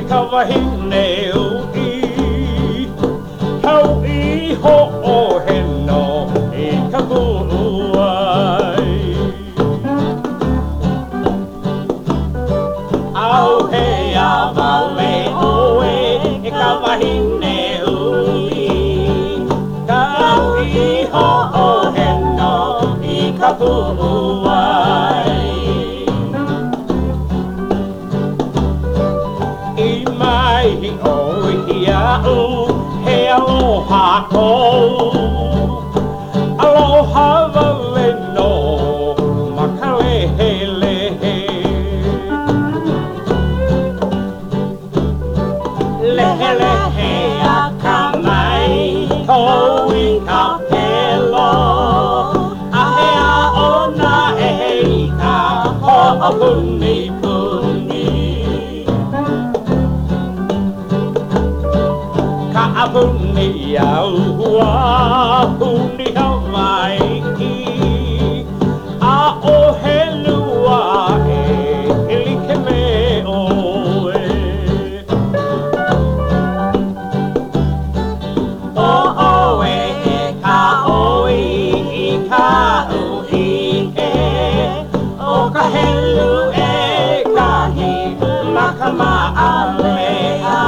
Kawahine ui Hau I ho o he no I ka puai Au he a wale oe E kawahine ui Kau I ho o he no I ka puai I mai o hia u he aloha ko Aloha wale no makalehe lehe Lehe lehe a ka mai kou I ka pelo A he a ona e I ka ho a puni puni Ka apuni au hua, puni Hawaii A o he lua e like me oe O oe e ka oi I ka ui e O ka helu e kahi makama a mea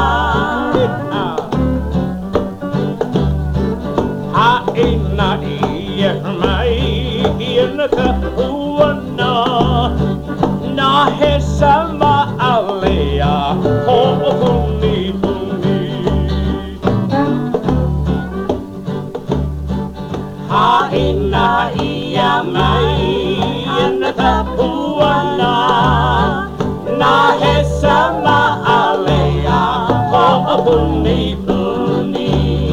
Ina I mai I na ka uana Na he sama alea ho o puni puni Ina I mai I na ka uana Na he sama alea ho o puni puni